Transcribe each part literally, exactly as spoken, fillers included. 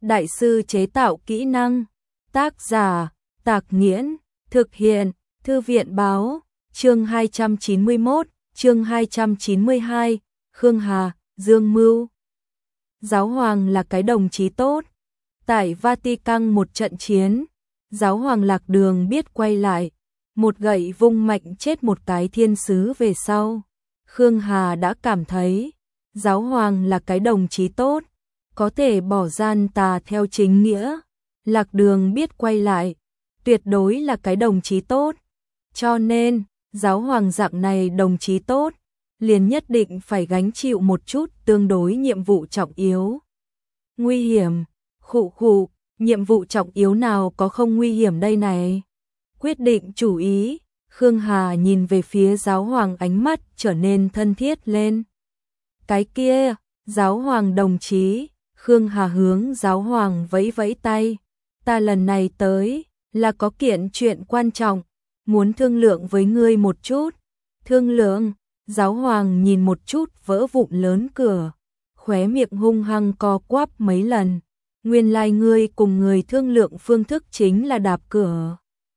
đại sư chế tạo kỹ năng. Tác giả, Tạc Nghiễn, thực hiện, Thư viện báo, chương hai trăm chín mươi mốt, chương hai trăm chín mươi hai, Khương Hà, Dương Mưu. Giáo hoàng là cái đồng chí tốt. Tại Vatican một trận chiến, giáo hoàng lạc đường biết quay lại, một gậy vung mạnh chết một cái thiên sứ về sau. Khương Hà đã cảm thấy, giáo hoàng là cái đồng chí tốt, có thể bỏ gian tà theo chính nghĩa. Lạc đường biết quay lại, tuyệt đối là cái đồng chí tốt. Cho nên, giáo hoàng dạng này đồng chí tốt, liền nhất định phải gánh chịu một chút tương đối nhiệm vụ trọng yếu. Nguy hiểm, khụ khụ, nhiệm vụ trọng yếu nào có không nguy hiểm đây này? Quyết định chủ ý, Khương Hà nhìn về phía giáo hoàng, ánh mắt trở nên thân thiết lên. Cái kia, giáo hoàng đồng chí, Khương Hà hướng giáo hoàng vẫy vẫy tay. Ta lần này tới, là có kiện chuyện quan trọng, muốn thương lượng với ngươi một chút. Thương lượng, giáo hoàng nhìn một chút vỡ vụn lớn cửa, khóe miệng hung hăng co quắp mấy lần. Nguyên lai ngươi cùng người thương lượng phương thức chính là đạp cửa.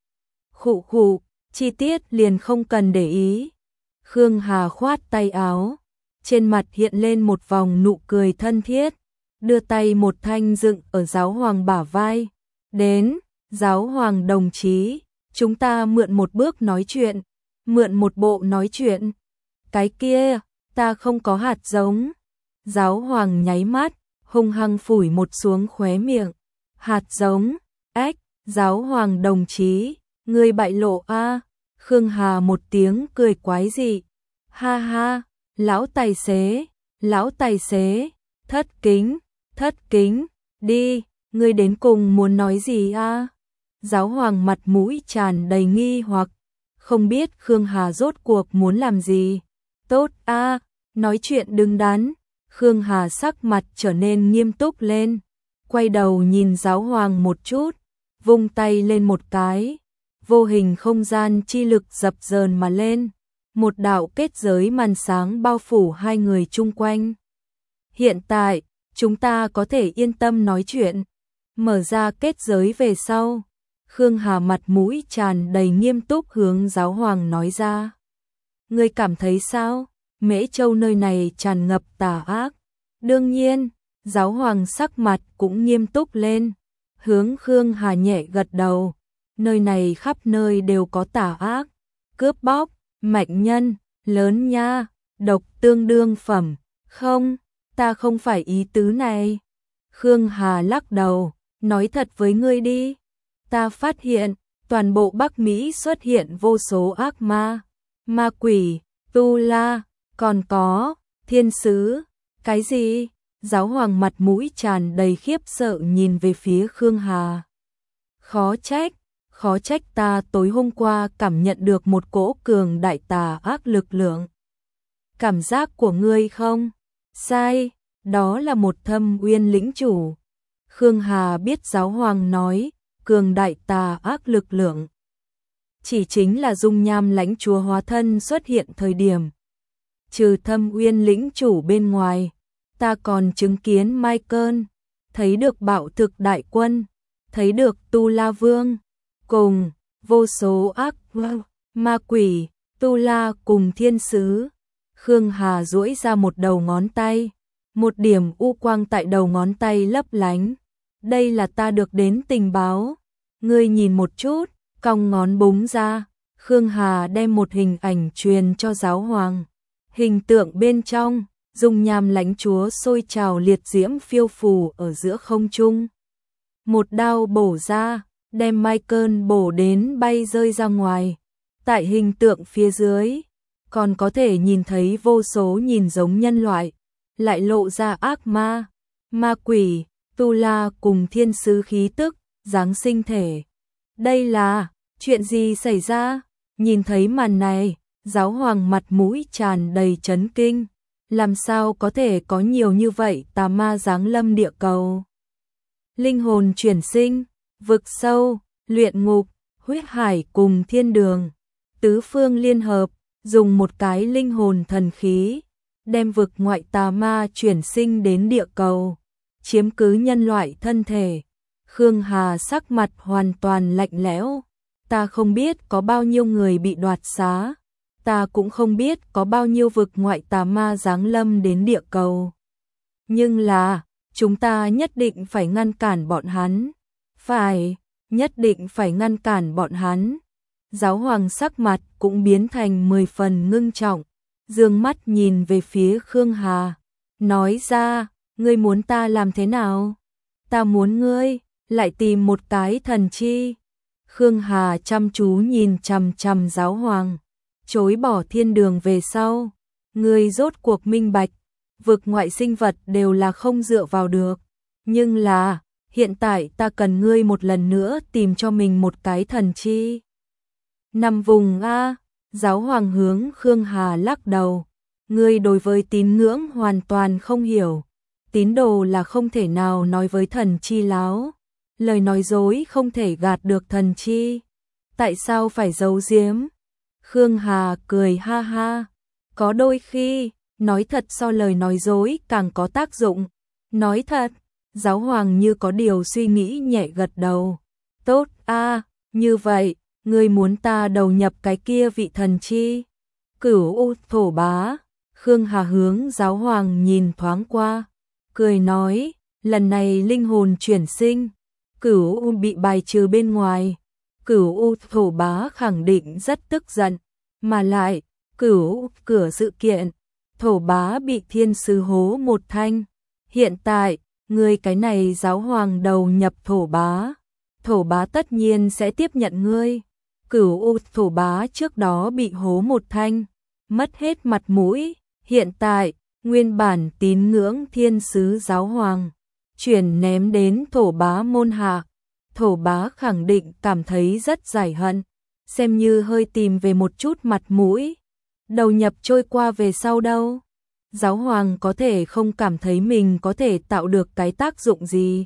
Khụ khụ, chi tiết liền không cần để ý. Khương Hà khoát tay áo, trên mặt hiện lên một vòng nụ cười thân thiết, đưa tay một thanh dựng ở giáo hoàng bả vai. Đến, giáo hoàng đồng chí, chúng ta mượn một bước nói chuyện, mượn một bộ nói chuyện. Cái kia, ta không có hạt giống. Giáo hoàng nháy mắt, hung hăng phủi một xuống khóe miệng. Hạt giống, ếch, giáo hoàng đồng chí, ngươi bại lộ a. Khương Hà một tiếng cười quái dị. Ha ha, lão tài xế, lão tài xế, thất kính, thất kính, đi, ngươi đến cùng muốn nói gì a? Giáo hoàng mặt mũi tràn đầy nghi hoặc, không biết Khương Hà rốt cuộc muốn làm gì. Tốt a, nói chuyện đứng đắn. Khương Hà sắc mặt trở nên nghiêm túc lên, quay đầu nhìn giáo hoàng một chút, vung tay lên một cái, vô hình không gian chi lực dập dờn mà lên, một đạo kết giới màn sáng bao phủ hai người chung quanh. Hiện tại, chúng ta có thể yên tâm nói chuyện. Mở ra kết giới về sau, Khương Hà mặt mũi tràn đầy nghiêm túc hướng giáo hoàng nói ra. Ngươi cảm thấy sao? Mễ Châu nơi này tràn ngập tà ác. Đương nhiên, giáo hoàng sắc mặt cũng nghiêm túc lên, hướng Khương Hà nhẹ gật đầu. Nơi này khắp nơi đều có tà ác, cướp bóc, mạnh nhân, lớn nha, độc tương đương phẩm. Không, ta không phải ý tứ này. Khương Hà lắc đầu, nói thật với ngươi đi. Ta phát hiện, toàn bộ Bắc Mỹ xuất hiện vô số ác ma, ma quỷ, tu la, còn có thiên sứ. Cái gì? Giáo hoàng mặt mũi tràn đầy khiếp sợ nhìn về phía Khương Hà. Khó trách, khó trách ta tối hôm qua cảm nhận được một cỗ cường đại tà ác lực lượng. Cảm giác của ngươi không? Sai, đó là một thâm uyên lĩnh chủ. Khương Hà biết giáo hoàng nói, cường đại tà ác lực lượng. Chỉ chính là dung nham lãnh chúa hóa thân xuất hiện thời điểm. Trừ thâm uyên lĩnh chủ bên ngoài, ta còn chứng kiến Michael, thấy được bạo thực đại quân, thấy được Tu La Vương, cùng vô số ác ma quỷ, Tu La cùng thiên sứ. Khương Hà duỗi ra một đầu ngón tay, một điểm u quang tại đầu ngón tay lấp lánh. Đây là ta được đến tình báo. Ngươi nhìn một chút, cong ngón búng ra. Khương Hà đem một hình ảnh truyền cho giáo hoàng. Hình tượng bên trong, dung nham lãnh chúa sôi trào liệt diễm phiêu phù ở giữa không trung. Một đao bổ ra, đem Michael bổ đến bay rơi ra ngoài. Tại hình tượng phía dưới, còn có thể nhìn thấy vô số nhìn giống nhân loại, lại lộ ra ác ma, ma quỷ, tu la cùng thiên sứ khí tức, dáng sinh thể. Đây là, chuyện gì xảy ra? Nhìn thấy màn này, giáo hoàng mặt mũi tràn đầy chấn kinh. Làm sao có thể có nhiều như vậy tà ma giáng lâm địa cầu? Linh hồn chuyển sinh, vực sâu, luyện ngục, huyết hải cùng thiên đường. Tứ phương liên hợp, dùng một cái linh hồn thần khí, đem vực ngoại tà ma chuyển sinh đến địa cầu. chiếm cứ nhân loại thân thể. Khương Hà sắc mặt hoàn toàn lạnh lẽo. Ta không biết có bao nhiêu người bị đoạt xá. Ta cũng không biết có bao nhiêu vực ngoại tà ma giáng lâm đến địa cầu. Nhưng là, chúng ta nhất định phải ngăn cản bọn hắn. Phải, nhất định phải ngăn cản bọn hắn. Giáo hoàng sắc mặt cũng biến thành mười phần ngưng trọng, dương mắt nhìn về phía Khương Hà, nói ra, ngươi muốn ta làm thế nào? Ta muốn ngươi lại tìm một cái thần chi. Khương Hà chăm chú nhìn chằm chằm giáo hoàng, chối bỏ thiên đường về sau, ngươi rốt cuộc minh bạch, vực ngoại sinh vật đều là không dựa vào được, nhưng là, hiện tại ta cần ngươi một lần nữa tìm cho mình một cái thần chi. Năm vùng A, giáo hoàng hướng Khương Hà lắc đầu, ngươi đối với tín ngưỡng hoàn toàn không hiểu, tín đồ là không thể nào nói với thần chi láo, lời nói dối không thể gạt được thần chi, tại sao phải giấu giếm? Khương Hà cười ha ha, có đôi khi, nói thật so lời nói dối càng có tác dụng, nói thật, giáo hoàng như có điều suy nghĩ nhẹ gật đầu, tốt a, như vậy, ngươi muốn ta đầu nhập cái kia vị thần chi? Cửu U thổ bá, Khương Hà hướng giáo hoàng nhìn thoáng qua, cười nói, lần này linh hồn chuyển sinh, Cửu U bị bài trừ bên ngoài, Cửu U thổ bá khẳng định rất tức giận, mà lại, Cửu U cửa sự kiện, thổ bá bị thiên sứ hố một thanh, hiện tại, ngươi cái này giáo hoàng đầu nhập thổ bá, thổ bá tất nhiên sẽ tiếp nhận ngươi. Cửu U thổ bá trước đó bị hố một thanh, mất hết mặt mũi, hiện tại, nguyên bản tín ngưỡng thiên sứ giáo hoàng, chuyển ném đến thổ bá môn hạ, thổ bá khẳng định cảm thấy rất giải hận, xem như hơi tìm về một chút mặt mũi, đầu nhập trôi qua về sau đâu. Giáo hoàng có thể không cảm thấy mình có thể tạo được cái tác dụng gì.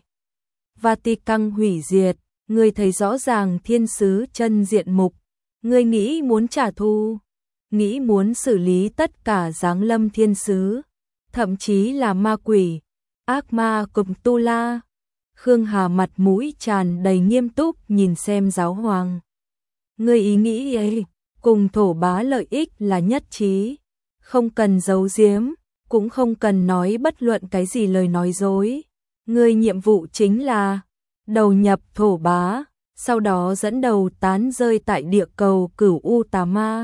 Vatican hủy diệt, ngươi thấy rõ ràng thiên sứ chân diện mục, ngươi nghĩ muốn trả thù, nghĩ muốn xử lý tất cả giáng lâm thiên sứ, thậm chí là ma quỷ, ác ma cùng tu la. Khương Hà mặt mũi tràn đầy nghiêm túc nhìn xem giáo hoàng. Ngươi ý nghĩ ấy, cùng thổ bá lợi ích là nhất trí, không cần giấu giếm, cũng không cần nói bất luận cái gì lời nói dối. Ngươi nhiệm vụ chính là đầu nhập thổ bá, sau đó dẫn đầu tán rơi tại địa cầu Cửu U tà ma,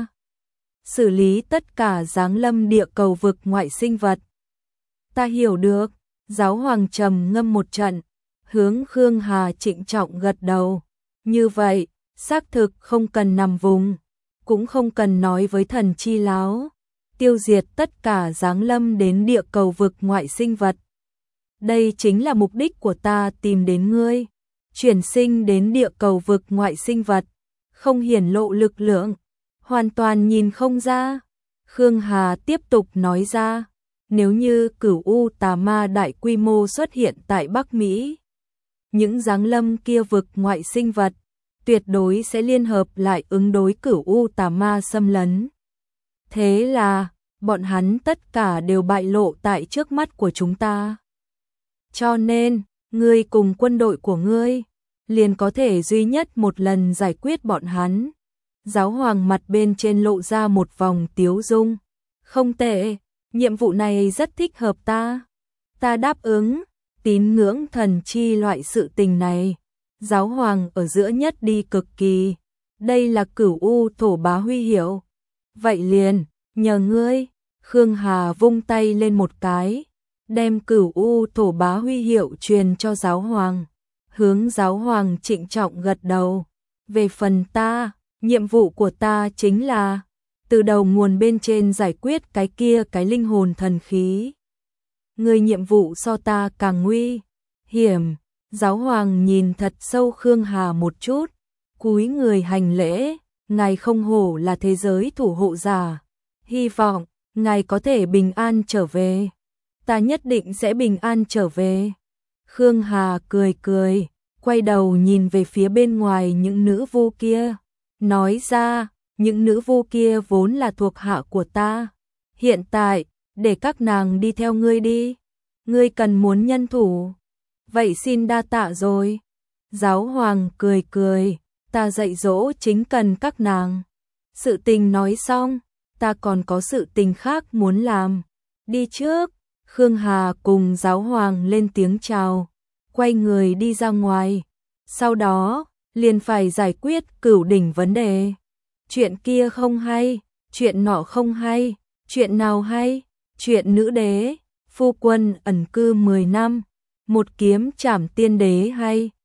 xử lý tất cả giáng lâm địa cầu vực ngoại sinh vật. Ta hiểu được, giáo hoàng trầm ngâm một trận, hướng Khương Hà trịnh trọng gật đầu. Như vậy, xác thực không cần nằm vùng, cũng không cần nói với thần chi láo, tiêu diệt tất cả giáng lâm đến địa cầu vực ngoại sinh vật. Đây chính là mục đích của ta tìm đến ngươi, chuyển sinh đến địa cầu vực ngoại sinh vật, không hiển lộ lực lượng, hoàn toàn nhìn không ra. Khương Hà tiếp tục nói ra, nếu như Cửu U tà ma đại quy mô xuất hiện tại Bắc Mỹ, những giáng lâm kia vực ngoại sinh vật, tuyệt đối sẽ liên hợp lại ứng đối Cửu U tà ma xâm lấn. Thế là, bọn hắn tất cả đều bại lộ tại trước mắt của chúng ta. Cho nên, ngươi cùng quân đội của ngươi, liền có thể duy nhất một lần giải quyết bọn hắn. Giáo hoàng mặt bên trên lộ ra một vòng tiếu dung. Không tệ, nhiệm vụ này rất thích hợp ta. Ta đáp ứng, tín ngưỡng thần chi loại sự tình này. Giáo hoàng ở giữa nhất đi cực kỳ. Đây là Cửu U thổ bá huy hiệu. Vậy liền, nhờ ngươi. Khương Hà vung tay lên một cái, đem Cửu U thổ bá huy hiệu truyền cho giáo hoàng. Hướng giáo hoàng trịnh trọng gật đầu. Về phần ta, nhiệm vụ của ta chính là từ đầu nguồn bên trên giải quyết cái kia cái linh hồn thần khí. Người nhiệm vụ so ta càng nguy hiểm. Giáo hoàng nhìn thật sâu Khương Hà một chút, cúi người hành lễ, ngài không hổ là thế giới thủ hộ giả, hy vọng ngài có thể bình an trở về. Ta nhất định sẽ bình an trở về. Khương Hà cười cười, quay đầu nhìn về phía bên ngoài những nữ vu kia, nói ra, những nữ vu kia vốn là thuộc hạ của ta. Hiện tại, để các nàng đi theo ngươi đi. Ngươi cần muốn nhân thủ, vậy xin đa tạ rồi. Giáo hoàng cười cười, ta dạy dỗ chính cần các nàng. Sự tình nói xong, ta còn có sự tình khác muốn làm. Đi trước, Khương Hà cùng giáo hoàng lên tiếng chào, quay người đi ra ngoài. Sau đó, liền phải giải quyết Cửu Đỉnh vấn đề. Chuyện kia không hay, chuyện nọ không hay, chuyện nào hay? Chuyện nữ đế, phu quân ẩn cư mười năm, một kiếm trảm tiên đế hay?